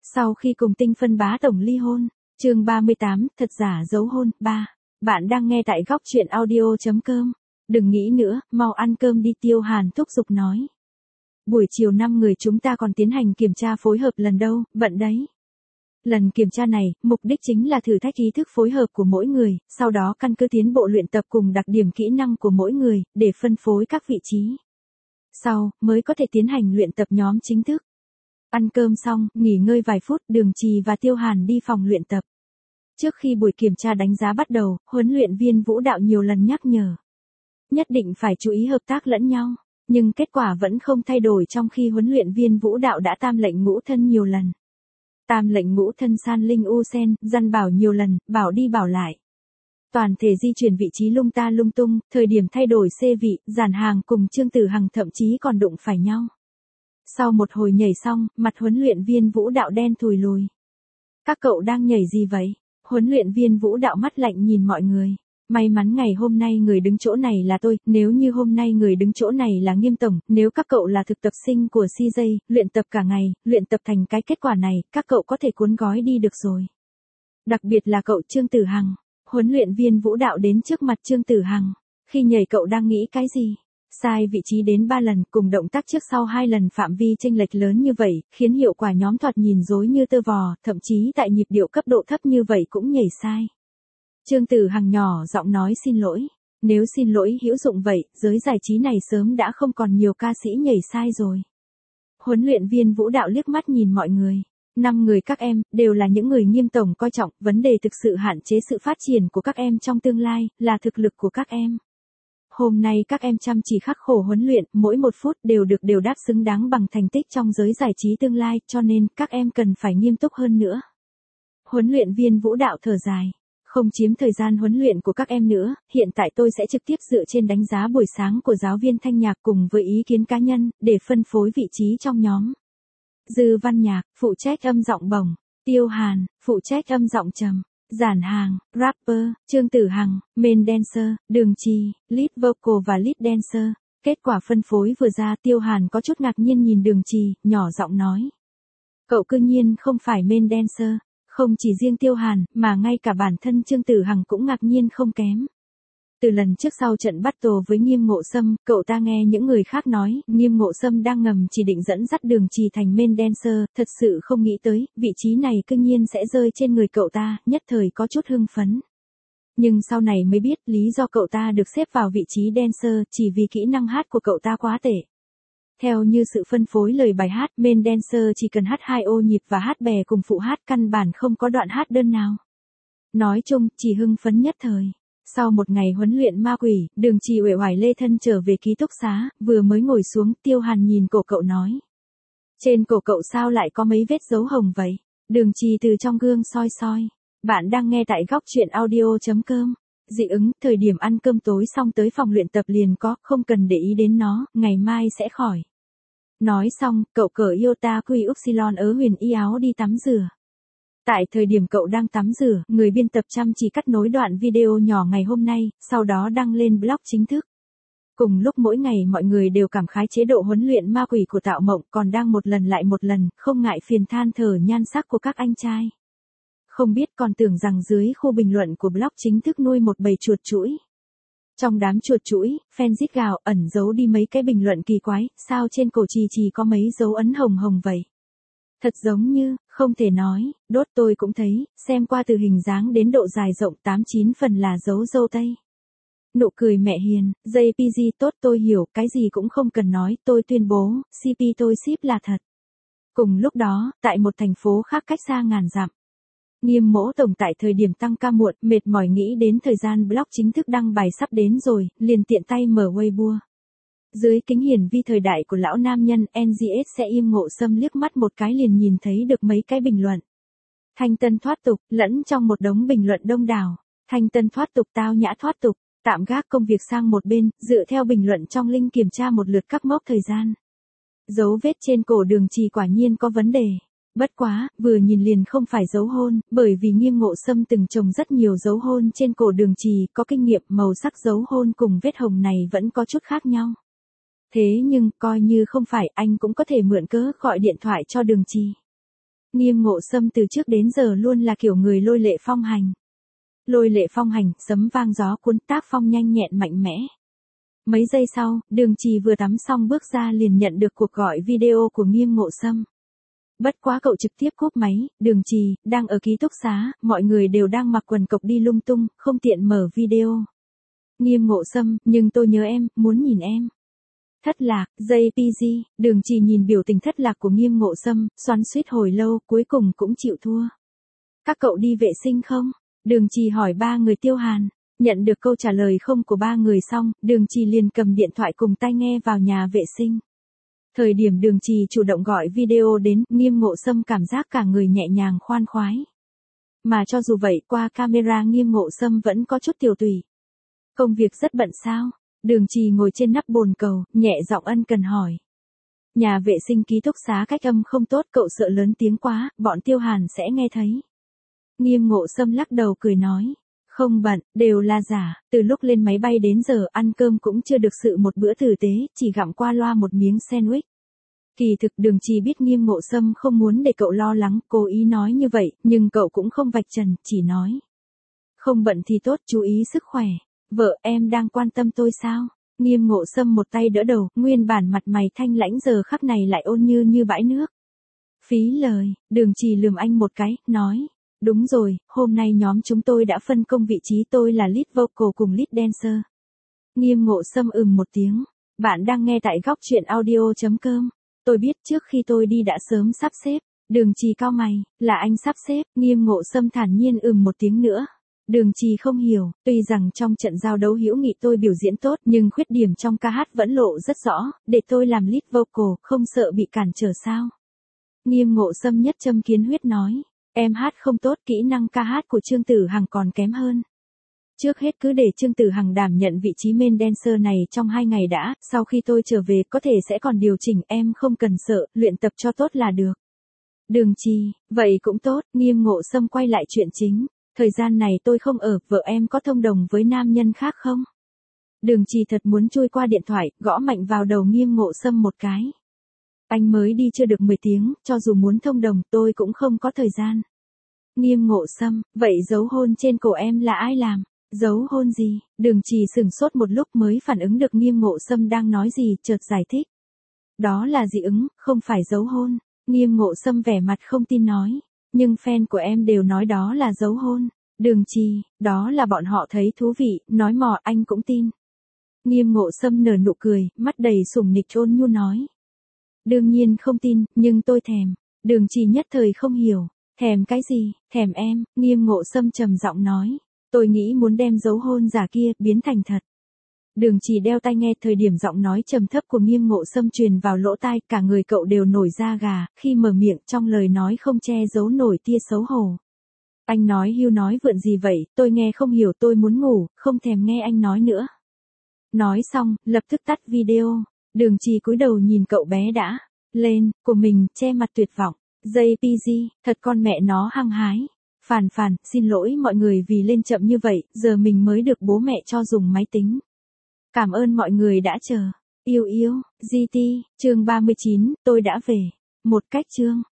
Sau khi cùng Tinh Phân bá tổng ly hôn, chương 38, thật giả giấu hôn, 3. Bạn đang nghe tại góc truyện audio.com. Đừng nghĩ nữa, mau ăn cơm đi, Tiêu Hàn thúc giục nói. Buổi chiều 5 người chúng ta còn tiến hành kiểm tra phối hợp lần đâu, bận đấy. Lần kiểm tra này, mục đích chính là thử thách ý thức phối hợp của mỗi người, sau đó căn cứ tiến bộ luyện tập cùng đặc điểm kỹ năng của mỗi người, để phân phối các vị trí. Sau, mới có thể tiến hành luyện tập nhóm chính thức. Ăn cơm xong, nghỉ ngơi vài phút, Đường Trì và Tiêu Hàn đi phòng luyện tập. Trước khi buổi kiểm tra đánh giá bắt đầu, huấn luyện viên vũ đạo nhiều lần nhắc nhở. Nhất định phải chú ý hợp tác lẫn nhau, nhưng kết quả vẫn không thay đổi trong khi huấn luyện viên vũ đạo đã tam lệnh ngũ thân nhiều lần. Tam lệnh ngũ thân San Linh U Sen, dặn bảo nhiều lần, bảo đi bảo lại. Toàn thể di chuyển vị trí lung ta lung tung, thời điểm thay đổi xê vị, Giản Hàng cùng Trương Tử Hằng thậm chí còn đụng phải nhau. Sau một hồi nhảy xong, mặt huấn luyện viên vũ đạo đen thùi lùi. Các cậu đang nhảy gì vậy? Huấn luyện viên vũ đạo mắt lạnh nhìn mọi người. May mắn ngày hôm nay người đứng chỗ này là tôi, nếu như hôm nay người đứng chỗ này là Nghiêm tổng, nếu các cậu là thực tập sinh của CJ, luyện tập cả ngày, luyện tập thành cái kết quả này, các cậu có thể cuốn gói đi được rồi. Đặc biệt là cậu Trương Tử Hằng. Huấn luyện viên vũ đạo đến trước mặt Trương Tử Hằng. Khi nhảy cậu đang nghĩ cái gì? Sai vị trí đến 3 lần, cùng động tác trước sau 2 lần, phạm vi chênh lệch lớn như vậy, khiến hiệu quả nhóm thoạt nhìn rối như tơ vò, thậm chí tại nhịp điệu cấp độ thấp như vậy cũng nhảy sai. Trương Tử Hằng nhỏ giọng nói xin lỗi. Nếu xin lỗi hữu dụng vậy, giới giải trí này sớm đã không còn nhiều ca sĩ nhảy sai rồi. Huấn luyện viên vũ đạo liếc mắt nhìn mọi người. 5 người các em, đều là những người Nghiêm tổng coi trọng, vấn đề thực sự hạn chế sự phát triển của các em trong tương lai, là thực lực của các em. Hôm nay các em chăm chỉ khắc khổ huấn luyện, mỗi một phút đều được đáp xứng đáng bằng thành tích trong giới giải trí tương lai, cho nên các em cần phải nghiêm túc hơn nữa. Huấn luyện viên vũ đạo thở dài. Không chiếm thời gian huấn luyện của các em nữa, hiện tại tôi sẽ trực tiếp dựa trên đánh giá buổi sáng của giáo viên Thanh Nhạc cùng với ý kiến cá nhân, để phân phối vị trí trong nhóm. Dư Văn Nhạc, phụ trách âm giọng bổng. Tiêu Hàn, phụ trách âm giọng trầm. Giản Hàng, rapper. Trương Tử Hằng, main dancer. Đường Trì, lead vocal và lead dancer. Kết quả phân phối vừa ra, Tiêu Hàn có chút ngạc nhiên nhìn Đường Trì, nhỏ giọng nói. Cậu cư nhiên không phải main dancer. Không chỉ riêng Tiêu Hàn, mà ngay cả bản thân Trương Tử Hằng cũng ngạc nhiên không kém. Từ lần trước sau trận battle với Nghiêm Ngộ Sâm, cậu ta nghe những người khác nói, Nghiêm Ngộ Sâm đang ngầm chỉ định dẫn dắt Đường Trì thành main dancer, thật sự không nghĩ tới, vị trí này cư nhiên sẽ rơi trên người cậu ta, nhất thời có chút hưng phấn. Nhưng sau này mới biết, lý do cậu ta được xếp vào vị trí dancer, chỉ vì kỹ năng hát của cậu ta quá tệ. Theo như sự phân phối lời bài hát, main dancer chỉ cần hát 2 ô nhịp và hát bè cùng phụ hát, căn bản không có đoạn hát đơn nào. Nói chung, chỉ hưng phấn nhất thời. Sau một ngày huấn luyện ma quỷ, Đường Trì uể oải lê thân trở về ký túc xá, vừa mới ngồi xuống, Tiêu Hàn nhìn cổ cậu nói. Trên cổ cậu sao lại có mấy vết dấu hồng vậy? Đường Trì từ trong gương soi soi. Bạn đang nghe tại góc truyện audio.com. Dị ứng, thời điểm ăn cơm tối xong tới phòng luyện tập liền có, không cần để ý đến nó, ngày mai sẽ khỏi. Nói xong, cậu cởi Iota Quy Upsilon ớ huyền y áo đi tắm rửa. Tại thời điểm cậu đang tắm rửa, người biên tập chăm chỉ cắt nối đoạn video nhỏ ngày hôm nay, sau đó đăng lên blog chính thức. Cùng lúc mỗi ngày mọi người đều cảm khái chế độ huấn luyện ma quỷ của Tạo Mộng, còn đang một lần lại một lần, không ngại phiền than thở nhan sắc của các anh trai. Không biết còn tưởng rằng dưới khu bình luận của blog chính thức nuôi một bầy chuột chũi. Trong đám chuột chũi, fan rít gào, ẩn giấu đi mấy cái bình luận kỳ quái, sao trên cổ Trì Trì có mấy dấu ấn hồng hồng vậy? Thật giống như, không thể nói, đốt tôi cũng thấy, xem qua từ hình dáng đến độ dài rộng 8-9 phần là dấu dâu tây. Nụ cười mẹ hiền, JPG tốt tôi hiểu, cái gì cũng không cần nói, tôi tuyên bố, CP tôi ship là thật. Cùng lúc đó, tại một thành phố khác cách xa ngàn dặm. Nghiêm Mỗ tổng tại thời điểm tăng ca muộn, mệt mỏi nghĩ đến thời gian blog chính thức đăng bài sắp đến rồi, liền tiện tay mở Weibo. Dưới kính hiển vi thời đại của lão nam nhân, NGS sẽ im Ngộ Sâm liếc mắt một cái liền nhìn thấy được mấy cái bình luận. Thanh tân thoát tục, lẫn trong một đống bình luận đông đảo. Thanh tân thoát tục, tao nhã thoát tục, tạm gác công việc sang một bên, dựa theo bình luận trong link kiểm tra một lượt các mốc thời gian. Dấu vết trên cổ Đường Trì quả nhiên có vấn đề. Bất quá, vừa nhìn liền không phải dấu hôn, bởi vì Nghiêm Ngộ Sâm từng trồng rất nhiều dấu hôn trên cổ Đường Trì, có kinh nghiệm, màu sắc dấu hôn cùng vết hồng này vẫn có chút khác nhau. Thế nhưng, coi như không phải, anh cũng có thể mượn cớ gọi điện thoại cho Đường Trì. Nghiêm Ngộ Sâm từ trước đến giờ luôn là kiểu người lôi lệ phong hành. Lôi lệ phong hành, sấm vang gió cuốn, tác phong nhanh nhẹn mạnh mẽ. Mấy giây sau, Đường Trì vừa tắm xong bước ra liền nhận được cuộc gọi video của Nghiêm Ngộ Sâm. Bất quá cậu trực tiếp cúp máy, Đường Trì, đang ở ký túc xá, mọi người đều đang mặc quần cộc đi lung tung, không tiện mở video. Nghiêm Ngộ Sâm, nhưng tôi nhớ em, muốn nhìn em. Thất lạc, JPG, Đường Trì nhìn biểu tình thất lạc của Nghiêm Ngộ Sâm, xoắn xuýt hồi lâu, cuối cùng cũng chịu thua. Các cậu đi vệ sinh không? Đường Trì hỏi ba người Tiêu Hàn. Nhận được câu trả lời không của ba người xong, Đường Trì liền cầm điện thoại cùng tai nghe vào nhà vệ sinh. Thời điểm Đường Trì chủ động gọi video đến, Nghiêm Ngộ Sâm cảm giác cả người nhẹ nhàng khoan khoái. Mà cho dù vậy, qua camera Nghiêm Ngộ Sâm vẫn có chút tiểu tùy. Công việc rất bận sao? Đường Trì ngồi trên nắp bồn cầu, nhẹ giọng ân cần hỏi. Nhà vệ sinh ký túc xá cách âm không tốt, cậu sợ lớn tiếng quá, bọn Tiêu Hàn sẽ nghe thấy. Nghiêm Ngộ Sâm lắc đầu cười nói. Không bận, đều là giả, từ lúc lên máy bay đến giờ ăn cơm cũng chưa được sự một bữa tử tế, chỉ gặm qua loa một miếng sandwich. Kỳ thực Đường Trì biết Nghiêm Ngộ Sâm không muốn để cậu lo lắng, cố ý nói như vậy, nhưng cậu cũng không vạch trần, chỉ nói. Không bận thì tốt, chú ý sức khỏe. Vợ em đang quan tâm tôi sao? Nghiêm Ngộ Sâm một tay đỡ đầu, nguyên bản mặt mày thanh lãnh giờ khắc này lại ôn như bãi nước. Phí lời, Đường Trì lườm anh một cái, nói. Đúng rồi, hôm nay nhóm chúng tôi đã phân công vị trí, tôi là lead vocal cùng lead dancer. Nghiêm Ngộ Sâm một tiếng. Bạn đang nghe tại góc truyện audio.com. Tôi biết trước khi tôi đi đã sớm sắp xếp. Đường Trì cau mày, là anh sắp xếp. Nghiêm Ngộ Sâm thản nhiên một tiếng nữa. Đường Trì không hiểu, tuy rằng trong trận giao đấu hữu nghị tôi biểu diễn tốt, nhưng khuyết điểm trong ca hát vẫn lộ rất rõ, để tôi làm lead vocal, không sợ bị cản trở sao? Nghiêm Ngộ Sâm nhất châm kiến huyết nói, em hát không tốt, kỹ năng ca hát của Trương Tử Hằng còn kém hơn. Trước hết cứ để Trương Tử Hằng đảm nhận vị trí main dancer này trong 2 ngày đã, sau khi tôi trở về có thể sẽ còn điều chỉnh, em không cần sợ, luyện tập cho tốt là được. Đường Trì, vậy cũng tốt. Nghiêm Ngộ Sâm quay lại chuyện chính. Thời gian này tôi không ở, vợ em có thông đồng với nam nhân khác không? Đường Trì thật muốn chui qua điện thoại, gõ mạnh vào đầu Nghiêm Ngộ Sâm một cái. Anh mới đi chưa được 10 tiếng, cho dù muốn thông đồng tôi cũng không có thời gian. Nghiêm Ngộ Sâm, vậy dấu hôn trên cổ em là ai làm? Dấu hôn gì? Đường Trì sửng sốt một lúc mới phản ứng được Nghiêm Ngộ Sâm đang nói gì, chợt giải thích. Đó là dị ứng, không phải dấu hôn. Nghiêm Ngộ Sâm vẻ mặt không tin nói. Nhưng fan của em đều nói đó là dấu hôn. Đường Trì, đó là bọn họ thấy thú vị, nói mò anh cũng tin. Nghiêm Ngộ Sâm nở nụ cười, mắt đầy sủng nịch ôn nhu nói. Đương nhiên không tin, nhưng tôi thèm. Đường Trì nhất thời không hiểu. Thèm cái gì? Thèm em. Nghiêm Ngộ Sâm trầm giọng nói. Tôi nghĩ muốn đem dấu hôn giả kia biến thành thật. Đường Trì đeo tai nghe, thời điểm giọng nói trầm thấp của Nghiêm Ngộ Sâm truyền vào lỗ tai, cả người cậu đều nổi da gà, khi mở miệng trong lời nói không che giấu nổi tia xấu hổ. Anh nói hưu nói vượn gì vậy, tôi nghe không hiểu, tôi muốn ngủ, không thèm nghe anh nói nữa. Nói xong, lập tức tắt video. Đường Trì cúi đầu nhìn cậu bé đã lên của mình, che mặt tuyệt vọng. JPG, thật con mẹ nó hăng hái. Phàn, xin lỗi mọi người vì lên chậm như vậy, giờ mình mới được bố mẹ cho dùng máy tính. Cảm ơn mọi người đã chờ. Yêu, GT, chương 39, tôi đã về. Một cách chương.